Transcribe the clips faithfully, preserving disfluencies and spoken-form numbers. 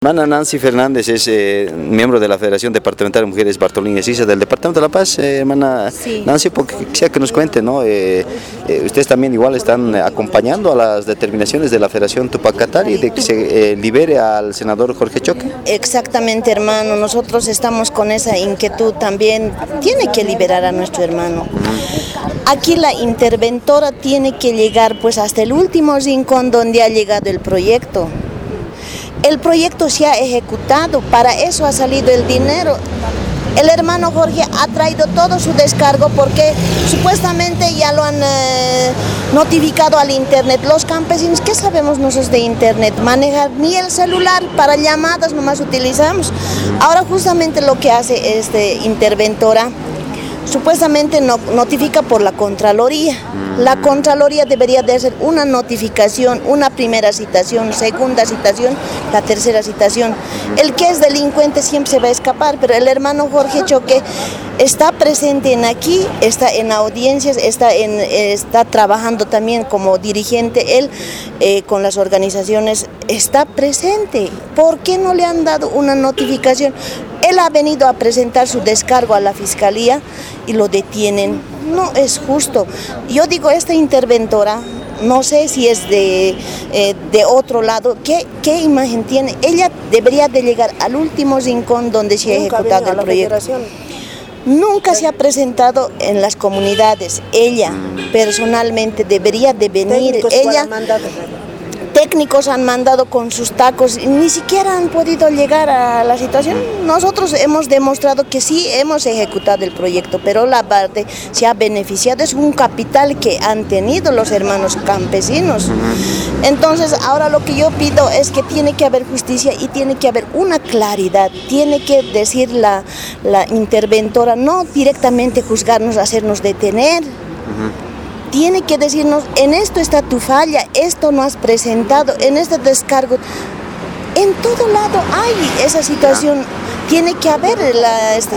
Hermana Nancy Fernández es eh, miembro de la Federación Departamental de Mujeres Bartolina y Sisa del Departamento de La Paz. Eh, hermana sí. Nancy, porque quisiera que nos cuente, ¿no? Eh, eh, ustedes también igual están acompañando a las determinaciones de la Federación Tupac Katari de que se eh, libere al senador Jorge Choque. Exactamente, hermano. Nosotros estamos con esa inquietud también. Tiene que liberar a nuestro hermano. Aquí la interventora tiene que llegar pues hasta el último rincón donde ha llegado el proyecto. El proyecto se ha ejecutado, para eso ha salido el dinero. El hermano Jorge ha traído todo su descargo porque supuestamente ya lo han eh, notificado al internet. Los campesinos, ¿qué sabemos nosotros de internet? Manejar ni el celular, para llamadas nomás utilizamos. Ahora justamente lo que hace este interventora, supuestamente no, notifica por la Contraloría. La Contraloría debería de hacer una notificación, una primera citación, segunda citación, la tercera citación. El que es delincuente siempre se va a escapar, pero el hermano Jorge Choque está presente en aquí, está en audiencias, está, en, está trabajando también como dirigente, él eh, con las organizaciones está presente. ¿Por qué no le han dado una notificación? Él ha venido a presentar su descargo a la Fiscalía y lo detienen. No es justo. Yo digo, esta interventora, no sé si es de, eh, de otro lado, ¿qué, ¿qué imagen tiene? Ella debería de llegar al último rincón donde se ha ejecutado el proyecto. Nunca se ha presentado en las comunidades. Ella personalmente debería de venir. Ella, técnicos han mandado con sus tacos y ni siquiera han podido llegar a la situación. Nosotros hemos demostrado que sí hemos ejecutado el proyecto, pero la parte se ha beneficiado, es un capital que han tenido los hermanos campesinos. Entonces ahora lo que yo pido es que tiene que haber justicia y tiene que haber una claridad, tiene que decir la, la interventora, no directamente juzgarnos, hacernos detener. Tiene que decirnos, en esto está tu falla, esto no has presentado, en este descargo. En todo lado hay esa situación, tiene que haber, la, este,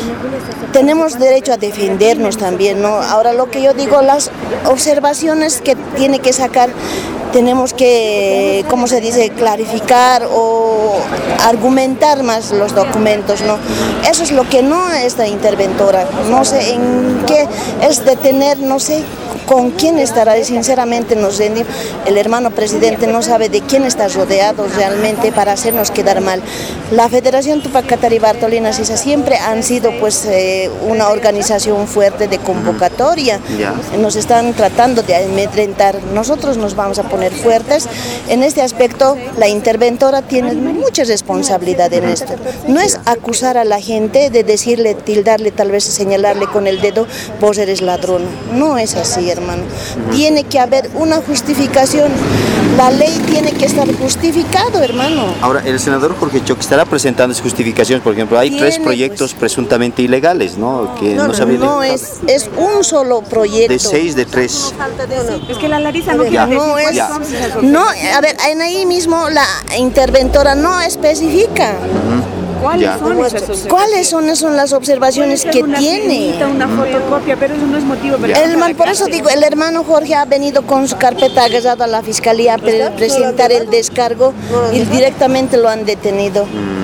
tenemos derecho a defendernos también, ¿no? Ahora lo que yo digo, las observaciones que tiene que sacar, tenemos que, ¿cómo se dice?, clarificar o argumentar más los documentos, ¿no? Eso es lo que no es la interventora, no sé en qué es detener, no sé con quién estará, y sinceramente nos rendimos. El hermano presidente no sabe de quién está rodeado realmente para hacernos quedar mal. La Federación Tupac Katari Bartolina Sisa siempre han sido pues eh, una organización fuerte de convocatoria. Nos están tratando de amedrentar. Nosotros nos vamos a poner fuertes. En este aspecto la interventora tiene mucha responsabilidad en esto. No es acusar a la gente de decirle, tildarle, tal vez señalarle con el dedo, vos eres ladrón. No es así, hermano. Tiene que haber una justificación. La ley tiene que estar justificado, hermano. Ahora, el senador Jorge Choque estará presentando sus justificaciones. Por ejemplo, hay tiene, tres proyectos pues, presuntamente ilegales, ¿no? Que no, no, no, no es, es un solo proyecto. De seis, de tres. Es que la Larisa no quiere no es, no, a ver, en ahí mismo la interventora no especifica. Uh-huh. ¿Cuáles son, esas ¿Cuáles son, son las observaciones que una tiene? Una fotocopia, pero eso no es motivo. El man, por eso digo, el hermano Jorge ha venido con su carpeta agarrada a la Fiscalía para presentar el descargo y directamente lo han detenido.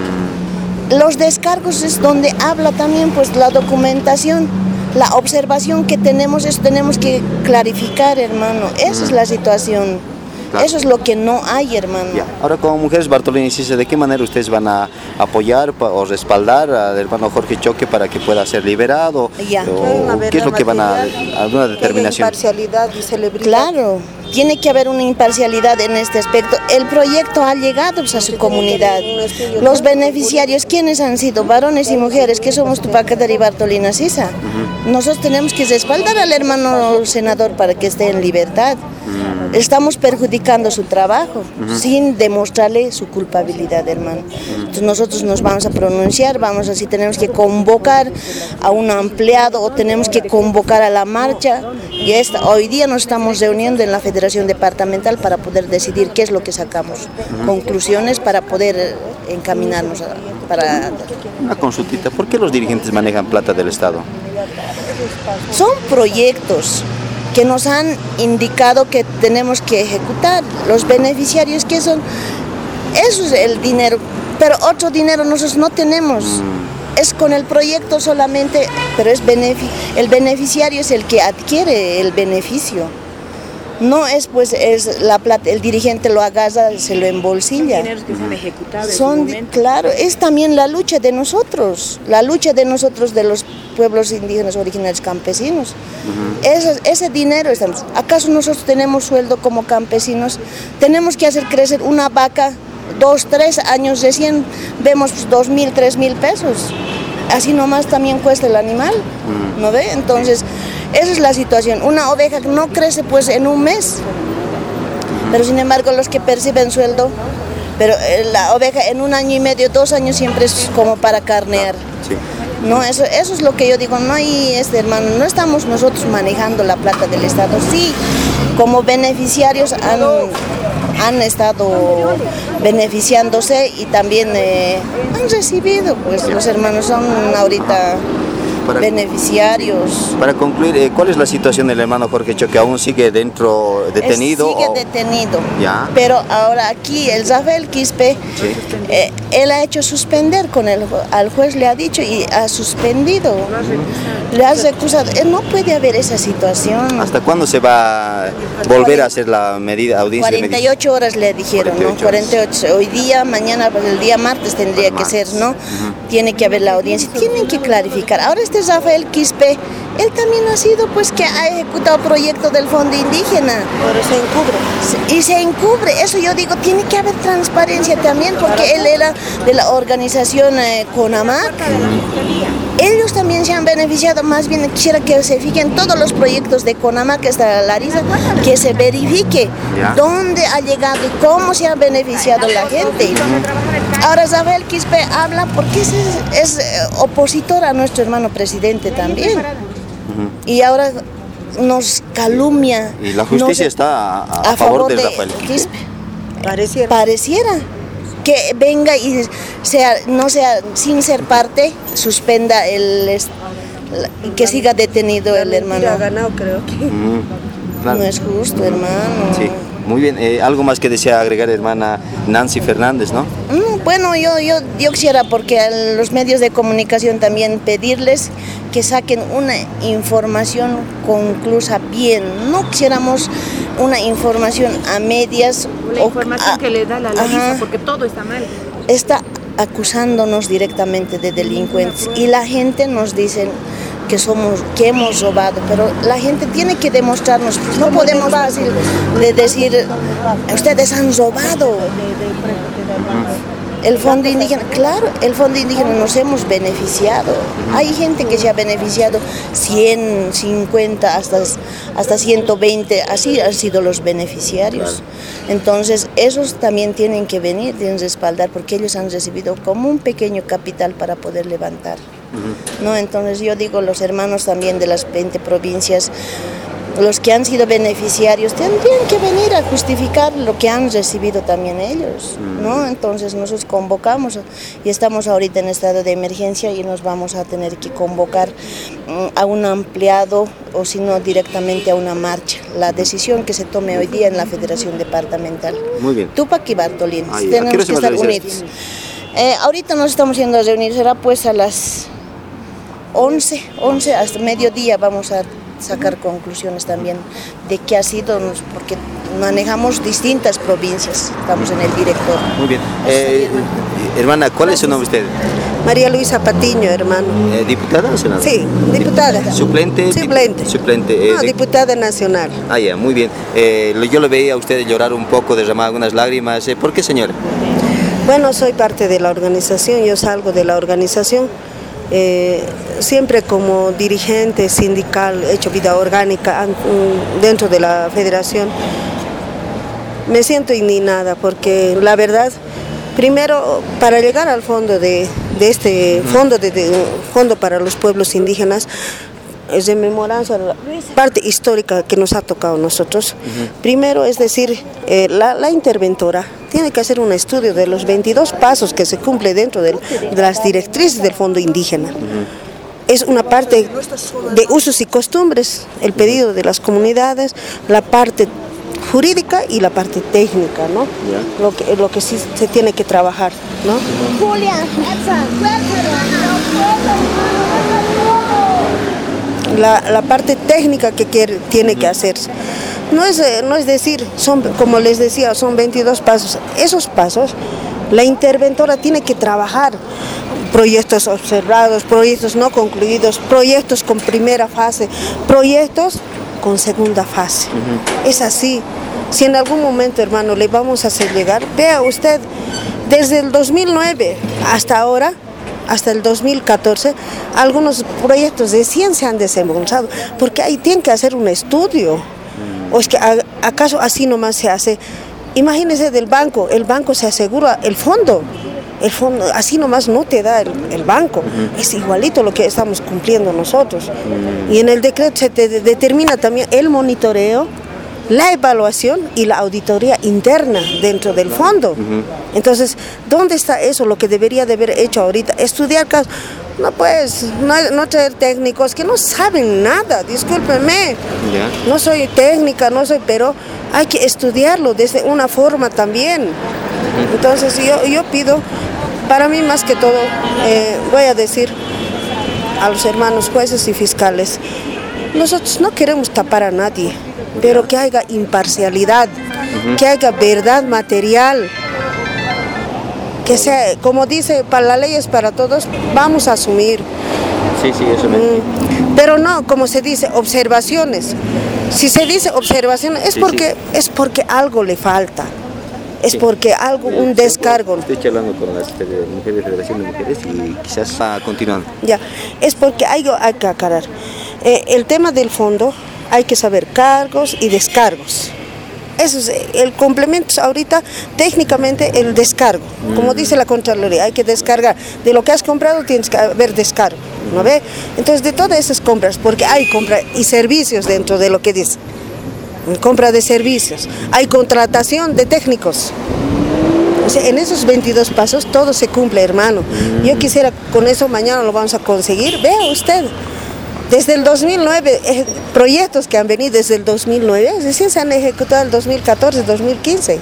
Los descargos es donde habla también pues la documentación, la observación que tenemos, es tenemos que clarificar, hermano. Esa es la situación. Claro. Eso es lo que no hay, hermano. Ya. Ahora, como Mujeres Bartolina y Sisa, ¿de qué manera ustedes van a apoyar o respaldar al hermano Jorge Choque para que pueda ser liberado? Ya. O, ¿qué es lo que van a, a una determinación? Imparcialidad y celebridad. Claro, tiene que haber una imparcialidad en este aspecto. El proyecto ha llegado pues, a su comunidad. Los beneficiarios, ¿quiénes han sido? Varones y mujeres, que somos Tupac Katari Bartolina Sisa. Uh-huh. Nosotros tenemos que respaldar al hermano senador para que esté en libertad. Uh-huh. Estamos perjudicando su trabajo, uh-huh, sin demostrarle su culpabilidad, hermano. Entonces nosotros nos vamos a pronunciar, vamos así, tenemos que convocar a un ampliado o tenemos que convocar a la marcha. Y esta, hoy día nos estamos reuniendo en la Federación Departamental para poder decidir qué es lo que sacamos, uh-huh, conclusiones para poder encaminarnos a, para... Una consultita, ¿por qué los dirigentes manejan plata del Estado? Son proyectos que nos han indicado que tenemos que ejecutar. Los beneficiarios que son, eso es el dinero. pero otro dinero nosotros no tenemos. Mm. Es con el proyecto solamente, pero es benefic el beneficiario es el que adquiere el beneficio. No es pues es la plata, el dirigente lo agarra, se lo embolsilla. Son dineros que se han ejecutado. Son, en claro, es también la lucha de nosotros, la lucha de nosotros de los pueblos indígenas originarios campesinos. Uh-huh. ese, ese dinero estamos. ¿Acaso nosotros tenemos sueldo como campesinos? Tenemos que hacer crecer una vaca dos, tres años recién vemos pues, dos mil, tres mil pesos. Así nomás también cuesta el animal, uh-huh. ¿no ve? Entonces esa es la situación. Una oveja no crece pues en un mes, pero sin embargo los que perciben sueldo, pero la oveja en un año y medio, dos años siempre es como para carnear. Sí. No, eso, eso es lo que yo digo, no hay este hermano, no estamos nosotros manejando la plata del Estado. Sí, como beneficiarios han, han estado beneficiándose y también eh, han recibido, pues los hermanos son ahorita para, beneficiarios. Para concluir, eh, ¿cuál es la situación del hermano Jorge Choque? ¿Aún sigue dentro detenido? Sigue o... detenido, ¿Ya? Pero ahora aquí el Rafael Quispe, sí. eh, él ha hecho suspender con el al juez le ha dicho y ha suspendido, le ha recusado. Eh, no puede haber esa situación. ¿Hasta cuándo se va a volver a hacer la medida, audiencia? cuarenta y ocho horas le dijeron, ¿no? cuarenta y ocho. Hoy día, mañana, pues el día martes tendría que ser, ¿no? Uh-huh. Tiene que haber la audiencia, tienen que clarificar. Ahora este Rafael Quispe, él también ha sido pues que ha ejecutado proyecto del Fondo Indígena. Pero se encubre. Y se encubre, eso yo digo, tiene que haber transparencia también, porque él era de la organización eh, CONAMAC. Ellos también se han beneficiado, más bien quisiera que se fijen todos los proyectos de CONAMAC hasta Larisa, que se verifique ¿Ya? dónde ha llegado y cómo se ha beneficiado la gente. Ahora Rafael Quispe habla porque es, es, es opositor a nuestro hermano presidente también. Uh-huh. Y ahora nos calumnia. Y la justicia nos, está a, a, a favor, favor de, de Rafael Quispe. Pareciera. Pareciera. Que venga y sea, no sea, sin ser parte, suspenda el, y que siga detenido el hermano. Ha ganado, creo que. Mm, claro. No es justo, hermano. Sí, muy bien. Eh, algo más que desea agregar, hermana Nancy Fernández, ¿no? Mm, bueno, yo, yo, yo quisiera, porque a los medios de comunicación también pedirles que saquen una información conclusa bien. No quisiéramos una información a medias. La información a, que le da la Larisa, porque todo está mal. Está acusándonos directamente de delincuentes y la gente nos dice que somos, que hemos robado, pero la gente tiene que demostrarnos, no podemos fácil de decir, ustedes han robado. El Fondo Indígena, claro, el Fondo Indígena nos hemos beneficiado. Hay gente que se ha beneficiado cien, cincuenta, hasta, hasta ciento veinte, así han sido los beneficiarios. Entonces, esos también tienen que venir, tienen que respaldar, porque ellos han recibido como un pequeño capital para poder levantar. ¿No? Entonces, yo digo, los hermanos también de las veinte provincias, los que han sido beneficiarios tendrían que venir a justificar lo que han recibido también ellos, ¿no? Entonces nosotros convocamos y estamos ahorita en estado de emergencia y nos vamos a tener que convocar a un ampliado o si no directamente a una marcha. La decisión que se tome hoy día en la Federación Departamental. Muy bien. Tupac y Bartolín, ah, tenemos que estar unidos. Eh, ahorita nos estamos yendo a reunir, será pues a las once, once hasta mediodía vamos a sacar conclusiones también de qué ha sido, porque manejamos distintas provincias, estamos en el director. Muy bien. Eh, hermana, ¿cuál es su nombre usted? María Luisa Patiño, hermano. Eh, ¿Diputada nacional? Sí, diputada. ¿Suplente? Suplente. Suplente. Eh, no, de... diputada nacional. Ah, ya, muy bien. Eh, yo lo veía a usted llorar un poco, derramar algunas lágrimas. Eh, ¿Por qué, señora? Bueno, soy parte de la organización, yo salgo de la organización. Eh, siempre como dirigente sindical, he hecho vida orgánica dentro de la federación, me siento indignada porque la verdad, primero para llegar al fondo de, de este fondo, de, de, fondo para los pueblos indígenas, es rememoranza la parte histórica que nos ha tocado a nosotros. Uh-huh. Primero, es decir, eh, la, la interventora tiene que hacer un estudio de los veintidós pasos que se cumple dentro de, de las directrices del Fondo Indígena. Uh-huh. Es una parte de usos y costumbres, el pedido de las comunidades, la parte jurídica y la parte técnica, ¿no? Yeah. Lo que, lo que sí se tiene que trabajar, ¿no? Julia, la, la parte técnica que quiere, tiene que hacerse. No es, no es decir, son, como les decía, son veintidós pasos. Esos pasos, la interventora tiene que trabajar. Proyectos observados, proyectos no concluidos, proyectos con primera fase, proyectos con segunda fase. Uh-huh. Es así. Si en algún momento, hermano, le vamos a hacer llegar, vea usted, desde el dos mil nueve hasta ahora, hasta el dos mil catorce, algunos proyectos de ciencia han desembolsado, porque ahí tienen que hacer un estudio. ¿O es que acaso así nomás se hace? Imagínese del banco, el banco se asegura el fondo. El fondo, así nomás no te da el, el banco, uh-huh. Es igualito lo que estamos cumpliendo nosotros. Uh-huh. Y en el decreto se te de, determina también el monitoreo, la evaluación y la auditoría interna dentro del fondo. Uh-huh. Entonces, ¿dónde está eso? Lo que debería de haber hecho ahorita, estudiar casos. No pues, no, no traer técnicos que no saben nada, discúlpeme. Yeah. No soy técnica, no soy, pero hay que estudiarlo desde una forma también. Uh-huh. Entonces yo, yo pido, para mí más que todo, eh, voy a decir a los hermanos jueces y fiscales, nosotros no queremos tapar a nadie, pero que haya imparcialidad, uh-huh. Que haya verdad material. Que sea, como dice, para la ley es para todos, vamos a asumir. Sí, sí, eso me... Mm, pero no, como se dice, observaciones. Si se dice observaciones, es, sí, porque, sí. es porque algo le falta. Es sí. porque algo, un descargo. Estoy charlando con las mujeres de Federación de Mujeres y quizás está continuando. Ya, es porque algo hay que aclarar. Eh, el tema del fondo, hay que saber cargos y descargos. Eso es el complemento ahorita, técnicamente el descargo, como dice la Contraloría, hay que descargar, de lo que has comprado tienes que haber descargo, ¿no ve? Entonces de todas esas compras, porque hay compra y servicios dentro de lo que dice, compra de servicios, hay contratación de técnicos, o sea, en esos veintidós pasos todo se cumple, hermano. Yo quisiera con eso mañana lo vamos a conseguir, vea usted. Desde el dos mil nueve, eh, proyectos que han venido desde el dos mil nueve, es decir, se han ejecutado el dos mil catorce, dos mil quince.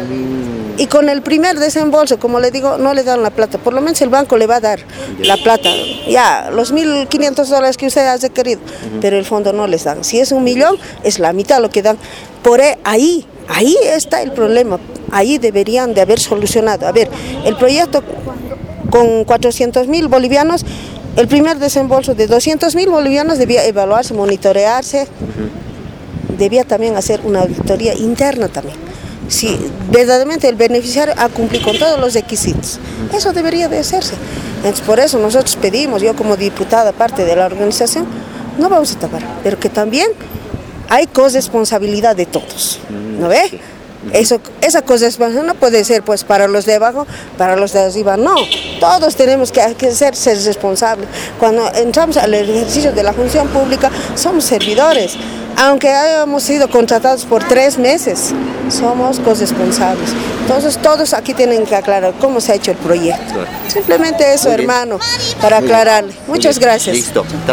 Y con el primer desembolso, como le digo, no le dan la plata, por lo menos el banco le va a dar la plata, ya, los mil quinientos dólares que usted ha requerido, uh-huh. Pero el fondo no les dan. Si es un millón, es la mitad lo que dan. Por ahí, ahí está el problema, ahí deberían de haber solucionado. A ver, el proyecto con cuatrocientos mil bolivianos, el primer desembolso de doscientos mil bolivianos debía evaluarse, monitorearse, uh-huh. Debía también hacer una auditoría interna también. Si verdaderamente el beneficiario ha cumplido con todos los requisitos, uh-huh. Eso debería de hacerse. Entonces por eso nosotros pedimos, yo como diputada, parte de la organización, no vamos a tapar, pero que también hay corresponsabilidad de todos, ¿no ve? Sí. Eso, esa cosa no puede ser pues para los de abajo, para los de arriba, no, todos tenemos que, que ser, ser responsables. Cuando entramos al ejercicio de la función pública, somos servidores, aunque hayamos sido contratados por tres meses, somos corresponsables. Entonces todos aquí tienen que aclarar cómo se ha hecho el proyecto. Simplemente eso, hermano, para aclararle. Muchas gracias. Listo.